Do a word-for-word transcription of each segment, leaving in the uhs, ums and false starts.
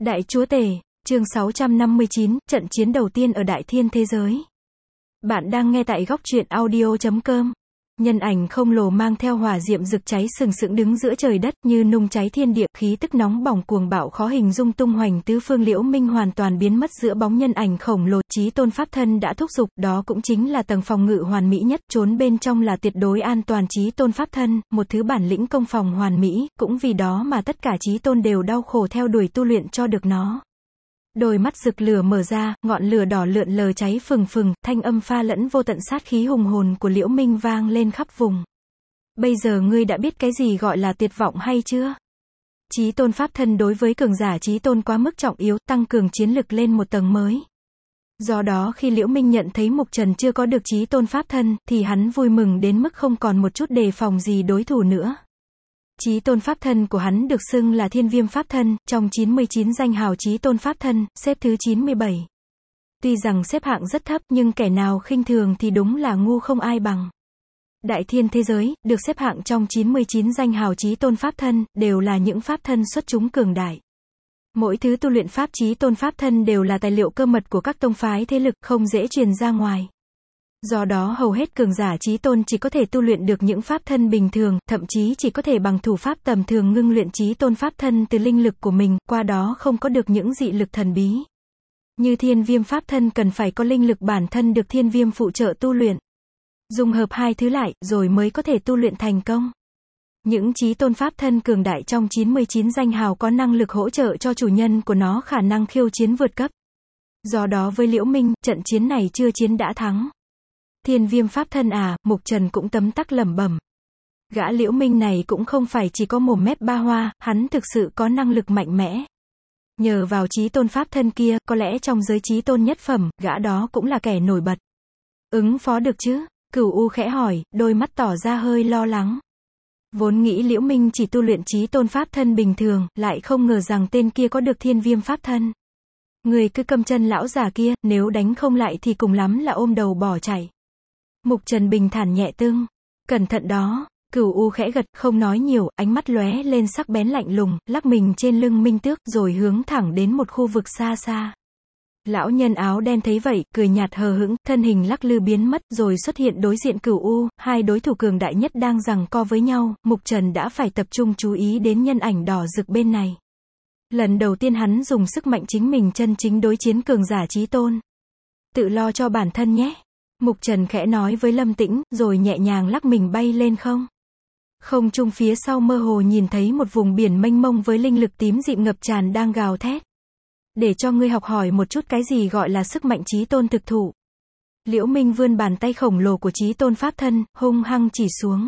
Đại Chúa Tể, chương sáu trăm năm mươi chín, trận chiến đầu tiên ở Đại Thiên thế giới. Bạn đang nghe tại góc truyện audio chấm com. Nhân ảnh khổng lồ mang theo hỏa diệm rực cháy sừng sững đứng giữa trời đất như nung cháy thiên địa, khí tức nóng bỏng cuồng bạo khó hình dung tung hoành tứ phương. Liễu Minh hoàn toàn biến mất giữa bóng nhân ảnh khổng lồ, chí tôn pháp thân đã thúc giục, đó cũng chính là tầng phòng ngự hoàn mỹ nhất, trốn bên trong là tuyệt đối an toàn. Chí tôn pháp thân, một thứ bản lĩnh công phòng hoàn mỹ, cũng vì đó mà tất cả chí tôn đều đau khổ theo đuổi tu luyện cho được nó. Đôi mắt rực lửa mở ra, ngọn lửa đỏ lượn lờ cháy phừng phừng, thanh âm pha lẫn vô tận sát khí hùng hồn của Liễu Minh vang lên khắp vùng. Bây giờ ngươi đã biết cái gì gọi là tuyệt vọng hay chưa? Chí tôn pháp thân đối với cường giả chí tôn quá mức trọng yếu, tăng cường chiến lực lên một tầng mới. Do đó khi Liễu Minh nhận thấy Mục Trần chưa có được chí tôn pháp thân, thì hắn vui mừng đến mức không còn một chút đề phòng gì đối thủ nữa. Chí tôn pháp thân của hắn được xưng là Thiên Viêm pháp thân, trong chín mươi chín danh hào chí tôn pháp thân, xếp thứ chín mươi bảy. Tuy rằng xếp hạng rất thấp, nhưng kẻ nào khinh thường thì đúng là ngu không ai bằng. Đại Thiên thế giới, được xếp hạng trong chín mươi chín danh hào chí tôn pháp thân, đều là những pháp thân xuất chúng cường đại. Mỗi thứ tu luyện pháp chí tôn pháp thân đều là tài liệu cơ mật của các tông phái thế lực, không dễ truyền ra ngoài. Do đó hầu hết cường giả chí tôn chỉ có thể tu luyện được những pháp thân bình thường, thậm chí chỉ có thể bằng thủ pháp tầm thường ngưng luyện chí tôn pháp thân từ linh lực của mình, qua đó không có được những dị lực thần bí. Như Thiên Viêm pháp thân cần phải có linh lực bản thân được Thiên Viêm phụ trợ tu luyện. Dung hợp hai thứ lại, rồi mới có thể tu luyện thành công. Những chí tôn pháp thân cường đại trong chín mươi chín danh hào có năng lực hỗ trợ cho chủ nhân của nó khả năng khiêu chiến vượt cấp. Do đó với Liễu Minh, trận chiến này chưa chiến đã thắng. Thiên Viêm pháp thân à, Mục Trần cũng tấm tắc lẩm bẩm. Gã Liễu Minh này cũng không phải chỉ có mồm mép ba hoa, hắn thực sự có năng lực mạnh mẽ. Nhờ vào chí tôn pháp thân kia, có lẽ trong giới chí tôn nhất phẩm, gã đó cũng là kẻ nổi bật. Ứng phó được chứ? Cửu U khẽ hỏi, đôi mắt tỏ ra hơi lo lắng. Vốn nghĩ Liễu Minh chỉ tu luyện chí tôn pháp thân bình thường, lại không ngờ rằng tên kia có được Thiên Viêm pháp thân. Người cứ câm chân lão già kia, nếu đánh không lại thì cùng lắm là ôm đầu bỏ chạy. Mục Trần bình thản nhẹ tưng. Cẩn thận đó. Cửu U khẽ gật, không nói nhiều, ánh mắt lóe lên sắc bén lạnh lùng, lắc mình trên lưng Minh Tước, rồi hướng thẳng đến một khu vực xa xa. Lão nhân áo đen thấy vậy, cười nhạt hờ hững, thân hình lắc lư biến mất, rồi xuất hiện đối diện Cửu U, hai đối thủ cường đại nhất đang giằng co với nhau. Mục Trần đã phải tập trung chú ý đến nhân ảnh đỏ rực bên này. Lần đầu tiên hắn dùng sức mạnh chính mình chân chính đối chiến cường giả chí tôn. Tự lo cho bản thân nhé. Mục Trần khẽ nói với Lâm Tĩnh, rồi nhẹ nhàng lắc mình bay lên không. Không trung phía sau mơ hồ nhìn thấy một vùng biển mênh mông với linh lực tím dịm ngập tràn đang gào thét. Để cho ngươi học hỏi một chút cái gì gọi là sức mạnh chí tôn thực thụ. Liễu Minh vươn bàn tay khổng lồ của chí tôn pháp thân, hung hăng chỉ xuống.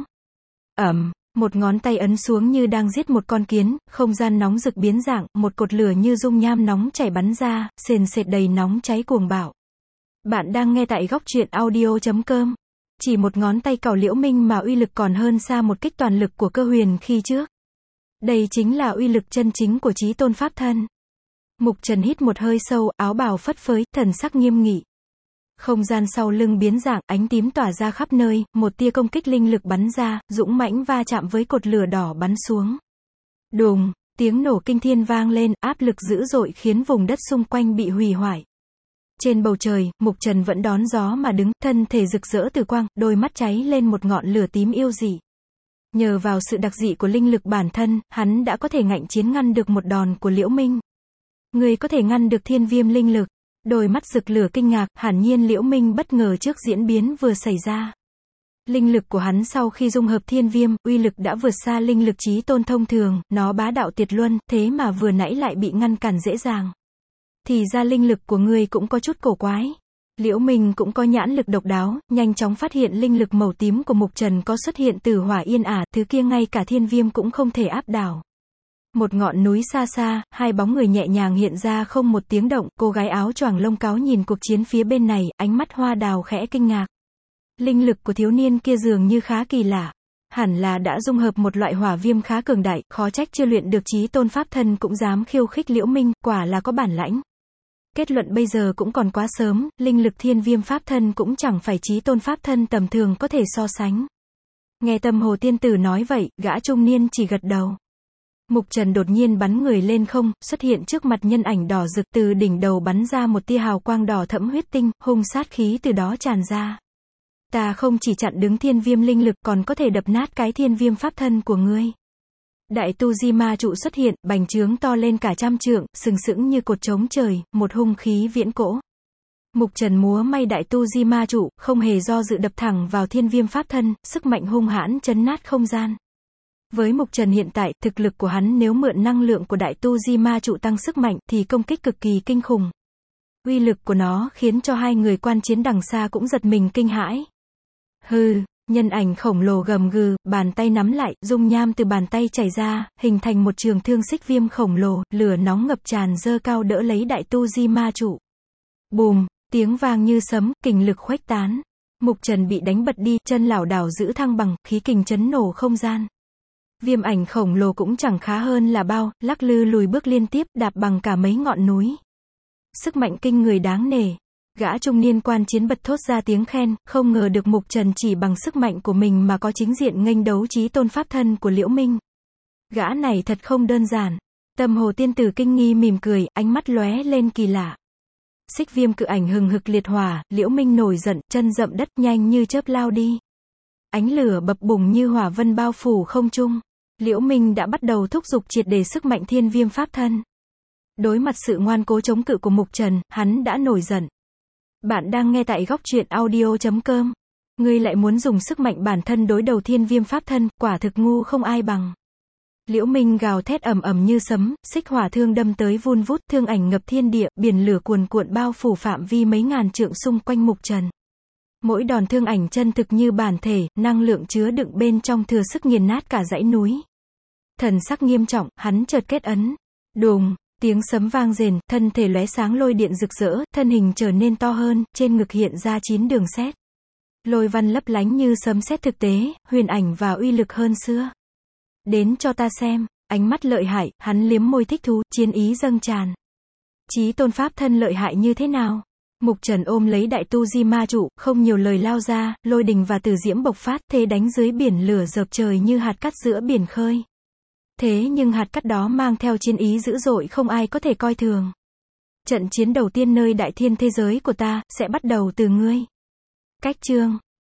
Ẩm, một ngón tay ấn xuống như đang giết một con kiến, không gian nóng rực biến dạng, một cột lửa như dung nham nóng chảy bắn ra, sền sệt đầy nóng cháy cuồng bạo. Bạn đang nghe tại góc truyện audio chấm com. Chỉ một ngón tay cào Liễu Minh mà uy lực còn hơn xa một kích toàn lực của Cơ Huyền khi trước. Đây chính là uy lực chân chính của chí tôn pháp thân. Mục Trần hít một hơi sâu, áo bào phất phới, thần sắc nghiêm nghị. Không gian sau lưng biến dạng, ánh tím tỏa ra khắp nơi, một tia công kích linh lực bắn ra, dũng mãnh va chạm với cột lửa đỏ bắn xuống. Đùng, tiếng nổ kinh thiên vang lên, áp lực dữ dội khiến vùng đất xung quanh bị hủy hoại. Trên bầu trời, Mục Trần vẫn đón gió mà đứng, thân thể rực rỡ từ quang, đôi mắt cháy lên một ngọn lửa tím yêu dị. Nhờ vào sự đặc dị của linh lực bản thân, hắn đã có thể ngạnh chiến ngăn được một đòn của Liễu Minh. Người có thể ngăn được Thiên Viêm linh lực. Đôi mắt rực lửa kinh ngạc, hiển nhiên Liễu Minh bất ngờ trước diễn biến vừa xảy ra. Linh lực của hắn sau khi dung hợp Thiên Viêm, uy lực đã vượt xa linh lực chí tôn thông thường, nó bá đạo tuyệt luân, thế mà vừa nãy lại bị ngăn cản dễ dàng. Thì ra linh lực của ngươi cũng có chút cổ quái. Liễu Minh cũng có nhãn lực độc đáo, nhanh chóng phát hiện linh lực màu tím của Mục Trần có xuất hiện từ hỏa yên ả, thứ kia ngay cả Thiên Viêm cũng không thể áp đảo. Một ngọn núi xa xa, hai bóng người nhẹ nhàng hiện ra không một tiếng động, cô gái áo choàng lông cáo nhìn cuộc chiến phía bên này, ánh mắt hoa đào khẽ kinh ngạc. Linh lực của thiếu niên kia dường như khá kỳ lạ. Hẳn là đã dung hợp một loại hỏa viêm khá cường đại, khó trách chưa luyện được chí tôn pháp thân cũng dám khiêu khích Liễu Minh, quả là có bản lãnh. Kết luận bây giờ cũng còn quá sớm, linh lực Thiên Viêm pháp thân cũng chẳng phải chí tôn pháp thân tầm thường có thể so sánh. Nghe Tâm Hồ tiên tử nói vậy, gã trung niên chỉ gật đầu. Mục Trần đột nhiên bắn người lên không, xuất hiện trước mặt nhân ảnh đỏ rực, từ đỉnh đầu bắn ra một tia hào quang đỏ thẫm huyết tinh, hung sát khí từ đó tràn ra. Ta không chỉ chặn đứng thiên viêm linh lực, còn có thể đập nát cái thiên viêm pháp thân của ngươi. Đại tu di ma trụ xuất hiện, bành trướng to lên cả trăm trượng, sừng sững như cột trống trời, một hung khí viễn cổ. Mục Trần múa may đại tu di ma trụ, không hề do dự đập thẳng vào thiên viêm pháp thân, sức mạnh hung hãn chấn nát không gian. Với Mục Trần hiện tại, thực lực của hắn nếu mượn năng lượng của đại tu di ma trụ tăng sức mạnh, thì công kích cực kỳ kinh khủng. Uy lực của nó khiến cho hai người quan chiến đằng xa cũng giật mình kinh hãi. Hừ, nhân ảnh khổng lồ gầm gừ, bàn tay nắm lại, dung nham từ bàn tay chảy ra, hình thành một trường thương xích viêm khổng lồ, lửa nóng ngập tràn dơ cao đỡ lấy đại tu di ma trụ. Bùm, tiếng vang như sấm, kình lực khuếch tán. Mục Trần bị đánh bật đi, chân lảo đảo giữ thăng bằng, khí kình chấn nổ không gian. Viêm ảnh khổng lồ cũng chẳng khá hơn là bao, lắc lư lùi bước liên tiếp, đạp bằng cả mấy ngọn núi. Sức mạnh kinh người đáng nể. Gã trung niên quan chiến bật thốt ra tiếng khen, không ngờ được Mục Trần chỉ bằng sức mạnh của mình mà có chính diện nghênh đấu chí tôn pháp thân của Liễu Minh. Gã này thật không đơn giản. Tâm Hồ tiên tử kinh nghi mỉm cười, ánh mắt lóe lên kỳ lạ. Xích viêm cự ảnh hừng hực liệt hỏa, Liễu Minh nổi giận, chân dậm đất nhanh như chớp lao đi. Ánh lửa bập bùng như hỏa vân bao phủ không trung. Liễu Minh đã bắt đầu thúc giục triệt để sức mạnh thiên viêm pháp thân. Đối mặt sự ngoan cố chống cự của Mục Trần, hắn đã nổi giận. Bạn đang nghe tại góc truyện audio chấm com. Ngươi lại muốn dùng sức mạnh bản thân đối đầu thiên viêm pháp thân, quả thực ngu không ai bằng. Liễu Minh gào thét ầm ầm như sấm, xích hỏa thương đâm tới vun vút, thương ảnh ngập thiên địa, biển lửa cuồn cuộn bao phủ phạm vi mấy ngàn trượng xung quanh Mục Trần. Mỗi đòn thương ảnh chân thực như bản thể, năng lượng chứa đựng bên trong thừa sức nghiền nát cả dãy núi. Thần sắc nghiêm trọng, hắn chợt kết ấn. Đùng, tiếng sấm vang rền, thân thể lóe sáng lôi điện rực rỡ, thân hình trở nên to hơn, trên ngực hiện ra chín đường sét. Lôi văn lấp lánh như sấm sét thực tế, huyền ảnh và uy lực hơn xưa. Đến cho ta xem, ánh mắt lợi hại, hắn liếm môi thích thú, chiến ý dâng tràn. Chí tôn pháp thân lợi hại như thế nào? Mục Trần ôm lấy đại tu di ma trụ, không nhiều lời lao ra, lôi đình và tử diễm bộc phát, thế đánh dưới biển lửa dợp trời như hạt cát giữa biển khơi. Thế nhưng hạt cát đó mang theo chiến ý dữ dội không ai có thể coi thường. Trận chiến đầu tiên nơi đại thiên thế giới của ta, sẽ bắt đầu từ ngươi. Cách chương